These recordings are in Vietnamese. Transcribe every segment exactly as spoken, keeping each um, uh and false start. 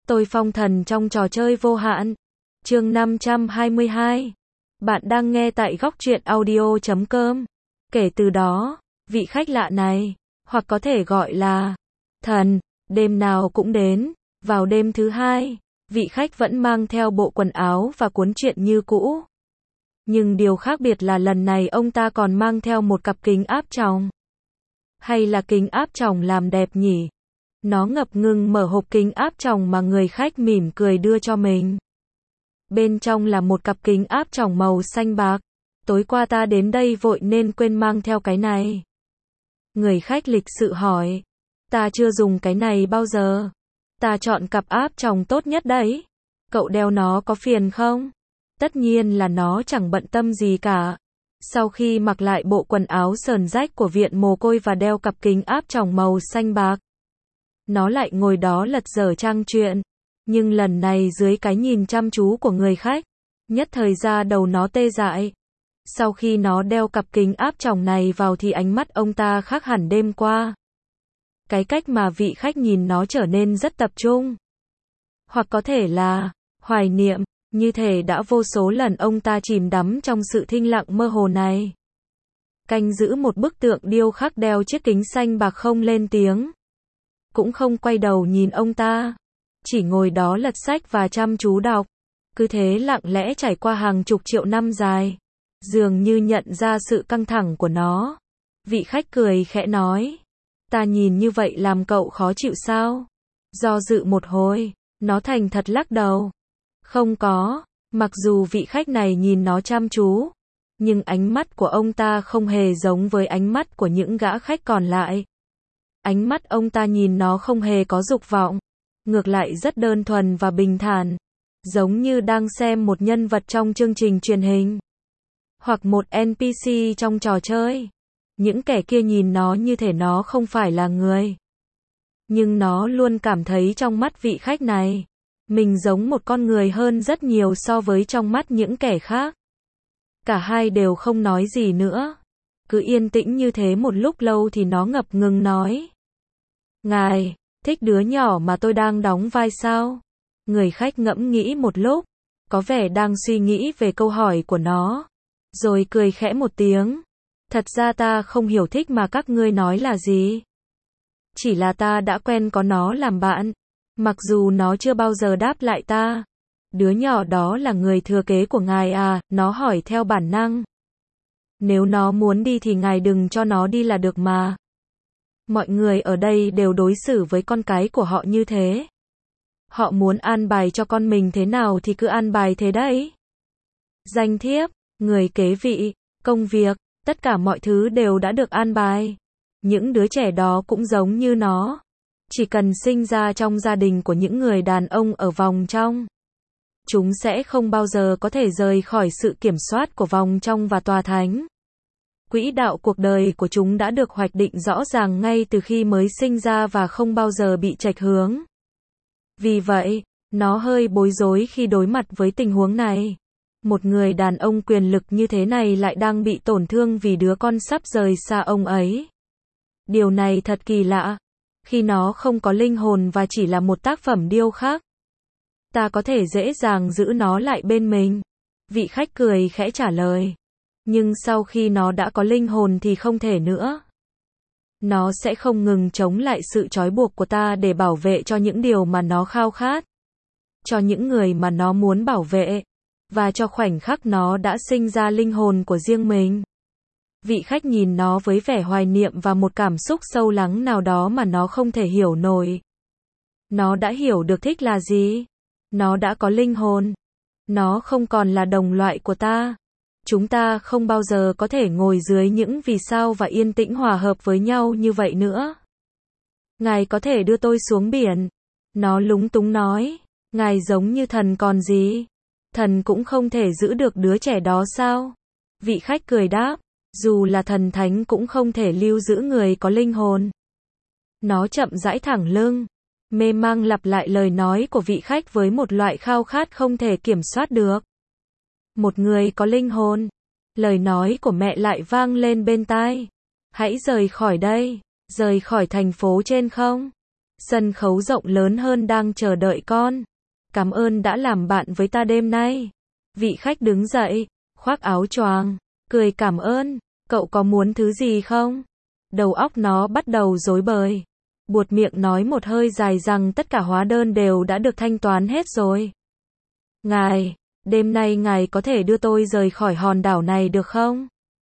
Tôi phong thần trong trò chơi vô hạn. Chương năm trăm hai mươi hai. Bạn đang nghe tại góc truyện audio chấm com. Kể từ đó, vị khách lạ này, hoặc có thể gọi là thần, đêm nào cũng đến. Vào đêm thứ hai, vị khách vẫn mang theo bộ quần áo và cuốn truyện như cũ. Nhưng điều khác biệt là lần này ông ta còn mang theo một cặp kính áp tròng. Hay là kính áp tròng làm đẹp nhỉ? Nó ngập ngừng mở hộp kính áp tròng mà người khách mỉm cười đưa cho mình. Bên trong là một cặp kính áp tròng màu xanh bạc. Tối qua ta đến đây vội nên quên mang theo cái này. Người khách lịch sự hỏi. Ta chưa dùng cái này bao giờ. Ta chọn cặp áp tròng tốt nhất đấy. Cậu đeo nó có phiền không? Tất nhiên là nó chẳng bận tâm gì cả. Sau khi mặc lại bộ quần áo sờn rách của viện mồ côi và đeo cặp kính áp tròng màu xanh bạc, nó lại ngồi đó lật dở trang truyện. Nhưng lần này dưới cái nhìn chăm chú của người khách, nhất thời ra đầu nó tê dại. Sau khi nó đeo cặp kính áp tròng này vào thì ánh mắt ông ta khác hẳn đêm qua. Cái cách mà vị khách nhìn nó trở nên rất tập trung. Hoặc có thể là hoài niệm, như thể đã vô số lần ông ta chìm đắm trong sự thinh lặng mơ hồ này. Canh giữ một bức tượng điêu khắc đeo chiếc kính xanh bạc không lên tiếng. Cũng không quay đầu nhìn ông ta. Chỉ ngồi đó lật sách và chăm chú đọc. Cứ thế lặng lẽ trải qua hàng chục triệu năm dài. Dường như nhận ra sự căng thẳng của nó. Vị khách cười khẽ nói. Ta nhìn như vậy làm cậu khó chịu sao? Do dự một hồi, nó thành thật lắc đầu. Không có, mặc dù vị khách này nhìn nó chăm chú. Nhưng ánh mắt của ông ta không hề giống với ánh mắt của những gã khách còn lại. Ánh mắt ông ta nhìn nó không hề có dục vọng. Ngược lại rất đơn thuần và bình thản. Giống như đang xem một nhân vật trong chương trình truyền hình. Hoặc một en pê xê trong trò chơi. Những kẻ kia nhìn nó như thể nó không phải là người. Nhưng nó luôn cảm thấy trong mắt vị khách này, mình giống một con người hơn rất nhiều so với trong mắt những kẻ khác. Cả hai đều không nói gì nữa. Cứ yên tĩnh như thế một lúc lâu thì nó ngập ngừng nói. Ngài, thích đứa nhỏ mà tôi đang đóng vai sao? Người khách ngẫm nghĩ một lúc, có vẻ đang suy nghĩ về câu hỏi của nó. Rồi cười khẽ một tiếng. Thật ra ta không hiểu thích mà các ngươi nói là gì. Chỉ là ta đã quen có nó làm bạn. Mặc dù nó chưa bao giờ đáp lại ta. Đứa nhỏ đó là người thừa kế của ngài à? Nó hỏi theo bản năng. Nếu nó muốn đi thì ngài đừng cho nó đi là được mà. Mọi người ở đây đều đối xử với con cái của họ như thế. Họ muốn an bài cho con mình thế nào thì cứ an bài thế đấy. Danh thiếp, người kế vị, công việc, tất cả mọi thứ đều đã được an bài. Những đứa trẻ đó cũng giống như nó. Chỉ cần sinh ra trong gia đình của những người đàn ông ở vòng trong. Chúng sẽ không bao giờ có thể rời khỏi sự kiểm soát của vòng trong và tòa thánh. Quỹ đạo cuộc đời của chúng đã được hoạch định rõ ràng ngay từ khi mới sinh ra và không bao giờ bị chệch hướng. Vì vậy, nó hơi bối rối khi đối mặt với tình huống này. Một người đàn ông quyền lực như thế này lại đang bị tổn thương vì đứa con sắp rời xa ông ấy. Điều này thật kỳ lạ. Khi nó không có linh hồn và chỉ là một tác phẩm điêu khắc, ta có thể dễ dàng giữ nó lại bên mình. Vị khách cười khẽ trả lời. Nhưng sau khi nó đã có linh hồn thì không thể nữa. Nó sẽ không ngừng chống lại sự trói buộc của ta để bảo vệ cho những điều mà nó khao khát. Cho những người mà nó muốn bảo vệ. Và cho khoảnh khắc nó đã sinh ra linh hồn của riêng mình. Vị khách nhìn nó với vẻ hoài niệm và một cảm xúc sâu lắng nào đó mà nó không thể hiểu nổi. Nó đã hiểu được thích là gì. Nó đã có linh hồn. Nó không còn là đồng loại của ta. Chúng ta không bao giờ có thể ngồi dưới những vì sao và yên tĩnh hòa hợp với nhau như vậy nữa. Ngài có thể đưa tôi xuống biển. Nó lúng túng nói. Ngài giống như thần còn gì. Thần cũng không thể giữ được đứa trẻ đó sao? Vị khách cười đáp. Dù là thần thánh cũng không thể lưu giữ người có linh hồn. Nó chậm rãi thẳng lưng. Mê mang lặp lại lời nói của vị khách với một loại khao khát không thể kiểm soát được. Một người có linh hồn. Lời nói của mẹ lại vang lên bên tai. Hãy rời khỏi đây. Rời khỏi thành phố trên không? Sân khấu rộng lớn hơn đang chờ đợi con. Cảm ơn đã làm bạn với ta đêm nay. Vị khách đứng dậy, khoác áo choàng, cười cảm ơn. Cậu có muốn thứ gì không? Đầu óc nó bắt đầu rối bời. Buột miệng nói một hơi dài rằng tất cả hóa đơn đều đã được thanh toán hết rồi. Ngài, đêm nay ngài có thể đưa tôi rời khỏi hòn đảo này được không?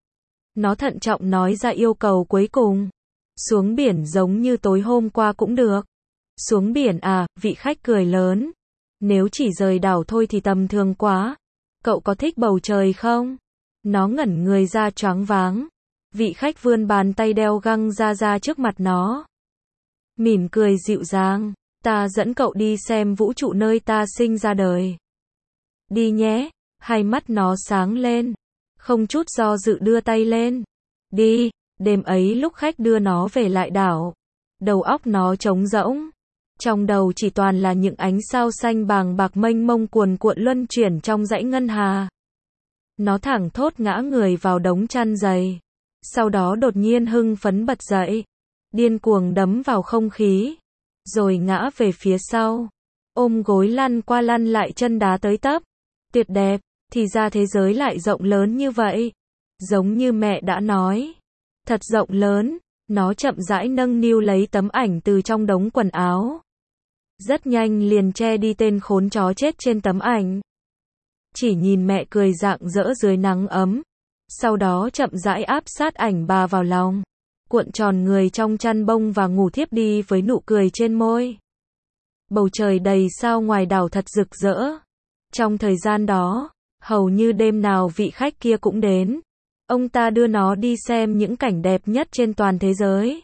Nó thận trọng nói ra yêu cầu cuối cùng. Xuống biển giống như tối hôm qua cũng được. Xuống biển à, vị khách cười lớn. Nếu chỉ rời đảo thôi thì tầm thường quá. Cậu có thích bầu trời không? Nó ngẩn người ra choáng váng. Vị khách vươn bàn tay đeo găng ra ra trước mặt nó. Mỉm cười dịu dàng. Ta dẫn cậu đi xem vũ trụ nơi ta sinh ra đời. Đi nhé. Hai mắt nó sáng lên. Không chút do dự đưa tay lên. Đi. Đêm ấy lúc khách đưa nó về lại đảo. Đầu óc nó trống rỗng. Trong đầu chỉ toàn là những ánh sao xanh bàng bạc mênh mông cuồn cuộn luân chuyển trong dãy ngân hà. Nó thẳng thốt ngã người vào đống chăn dày. Sau đó đột nhiên hưng phấn bật dậy. Điên cuồng đấm vào không khí. Rồi ngã về phía sau. Ôm gối lăn qua lăn lại chân đá tới tấp. Tuyệt đẹp, thì ra thế giới lại rộng lớn như vậy. Giống như mẹ đã nói. Thật rộng lớn. Nó chậm rãi nâng niu lấy tấm ảnh từ trong đống quần áo. Rất nhanh liền che đi tên khốn chó chết trên tấm ảnh. Chỉ nhìn mẹ cười rạng rỡ dưới nắng ấm. Sau đó chậm rãi áp sát ảnh bà vào lòng. Cuộn tròn người trong chăn bông và ngủ thiếp đi với nụ cười trên môi. Bầu trời đầy sao ngoài đảo thật rực rỡ. Trong thời gian đó, hầu như đêm nào vị khách kia cũng đến. Ông ta đưa nó đi xem những cảnh đẹp nhất trên toàn thế giới.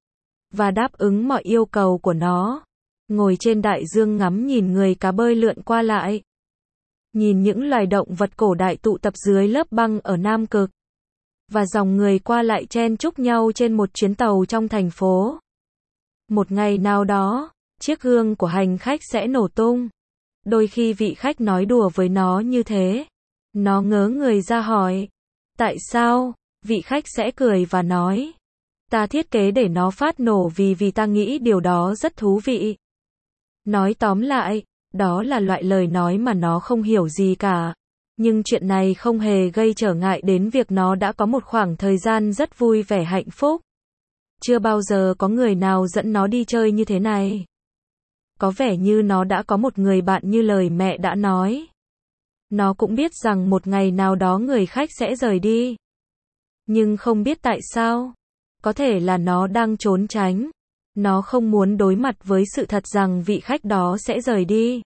Và đáp ứng mọi yêu cầu của nó. Ngồi trên đại dương ngắm nhìn người cá bơi lượn qua lại. Nhìn những loài động vật cổ đại tụ tập dưới lớp băng ở Nam Cực. Và dòng người qua lại chen chúc nhau trên một chuyến tàu trong thành phố. Một ngày nào đó, chiếc gương của hành khách sẽ nổ tung. Đôi khi vị khách nói đùa với nó như thế. Nó ngớ người ra hỏi. Tại sao? Vị khách sẽ cười và nói. Ta thiết kế để nó phát nổ vì vì ta nghĩ điều đó rất thú vị. Nói tóm lại, đó là loại lời nói mà nó không hiểu gì cả. Nhưng chuyện này không hề gây trở ngại đến việc nó đã có một khoảng thời gian rất vui vẻ hạnh phúc. Chưa bao giờ có người nào dẫn nó đi chơi như thế này. Có vẻ như nó đã có một người bạn như lời mẹ đã nói. Nó cũng biết rằng một ngày nào đó người khách sẽ rời đi. Nhưng không biết tại sao. Có thể là nó đang trốn tránh. Nó không muốn đối mặt với sự thật rằng vị khách đó sẽ rời đi.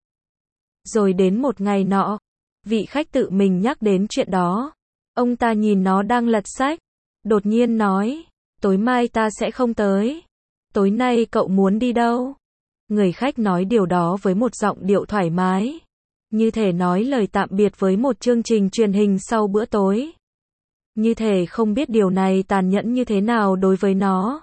Rồi đến một ngày nọ, vị khách tự mình nhắc đến chuyện đó. Ông ta nhìn nó đang lật sách. Đột nhiên nói, tối mai ta sẽ không tới. Tối nay cậu muốn đi đâu? Người khách nói điều đó với một giọng điệu thoải mái. Như thể nói lời tạm biệt với một chương trình truyền hình sau bữa tối. Như thể không biết điều này tàn nhẫn như thế nào đối với nó.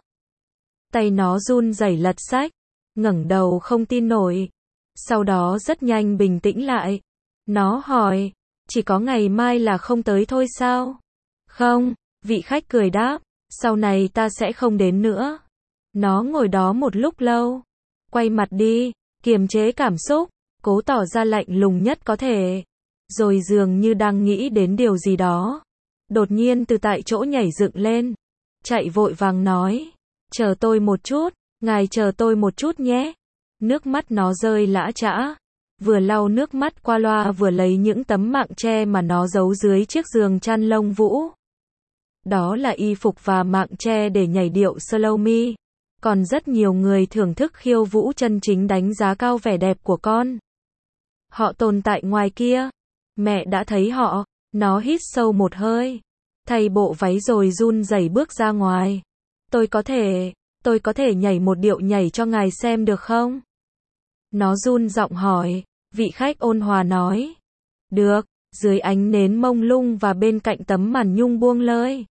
Tay nó run rẩy lật sách. Ngẩng đầu không tin nổi. Sau đó rất nhanh bình tĩnh lại. Nó hỏi, chỉ có ngày mai là không tới thôi sao? Không, vị khách cười đáp, sau này ta sẽ không đến nữa. Nó ngồi đó một lúc lâu. Quay mặt đi, kiềm chế cảm xúc, cố tỏ ra lạnh lùng nhất có thể. Rồi dường như đang nghĩ đến điều gì đó. Đột nhiên từ tại chỗ nhảy dựng lên. Chạy vội vàng nói, chờ tôi một chút, ngài chờ tôi một chút nhé. Nước mắt nó rơi lã chã. Vừa lau nước mắt qua loa vừa lấy những tấm mạng che mà nó giấu dưới chiếc giường chăn lông vũ. Đó là y phục và mạng che để nhảy điệu slow mi. Còn rất nhiều người thưởng thức khiêu vũ chân chính đánh giá cao vẻ đẹp của con. Họ tồn tại ngoài kia. Mẹ đã thấy họ. Nó hít sâu một hơi. Thay bộ váy rồi run rẩy bước ra ngoài. Tôi có thể, tôi có thể nhảy một điệu nhảy cho ngài xem được không? Nó run giọng hỏi. Vị khách ôn hòa nói. Được, dưới ánh nến mông lung và bên cạnh tấm màn nhung buông lơi.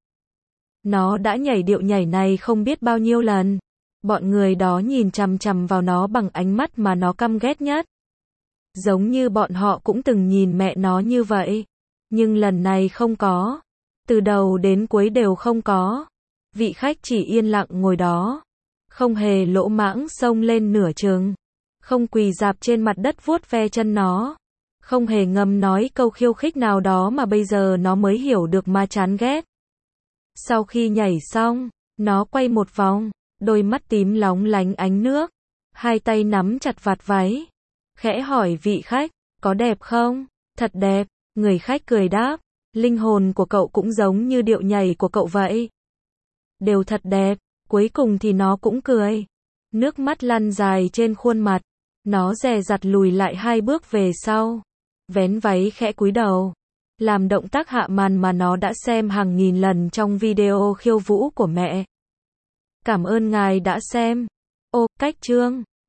Nó đã nhảy điệu nhảy này không biết bao nhiêu lần. Bọn người đó nhìn chằm chằm vào nó bằng ánh mắt mà nó căm ghét nhất. Giống như bọn họ cũng từng nhìn mẹ nó như vậy. Nhưng lần này không có. Từ đầu đến cuối đều không có. Vị khách chỉ yên lặng ngồi đó. Không hề lỗ mãng xông lên nửa chừng. Không quỳ rạp trên mặt đất vuốt ve chân nó. Không hề ngầm nói câu khiêu khích nào đó mà bây giờ nó mới hiểu được mà chán ghét. Sau khi nhảy xong, nó quay một vòng, đôi mắt tím lóng lánh ánh nước, hai tay nắm chặt vạt váy, khẽ hỏi vị khách, có đẹp không? Thật đẹp, người khách cười đáp, linh hồn của cậu cũng giống như điệu nhảy của cậu vậy. Đều thật đẹp, cuối cùng thì nó cũng cười. Nước mắt lăn dài trên khuôn mặt, nó dè dặt lùi lại hai bước về sau, vén váy khẽ cúi đầu, làm động tác hạ màn mà nó đã xem hàng nghìn lần trong video khiêu vũ của mẹ. Cảm ơn ngài đã xem. Ô, cách chương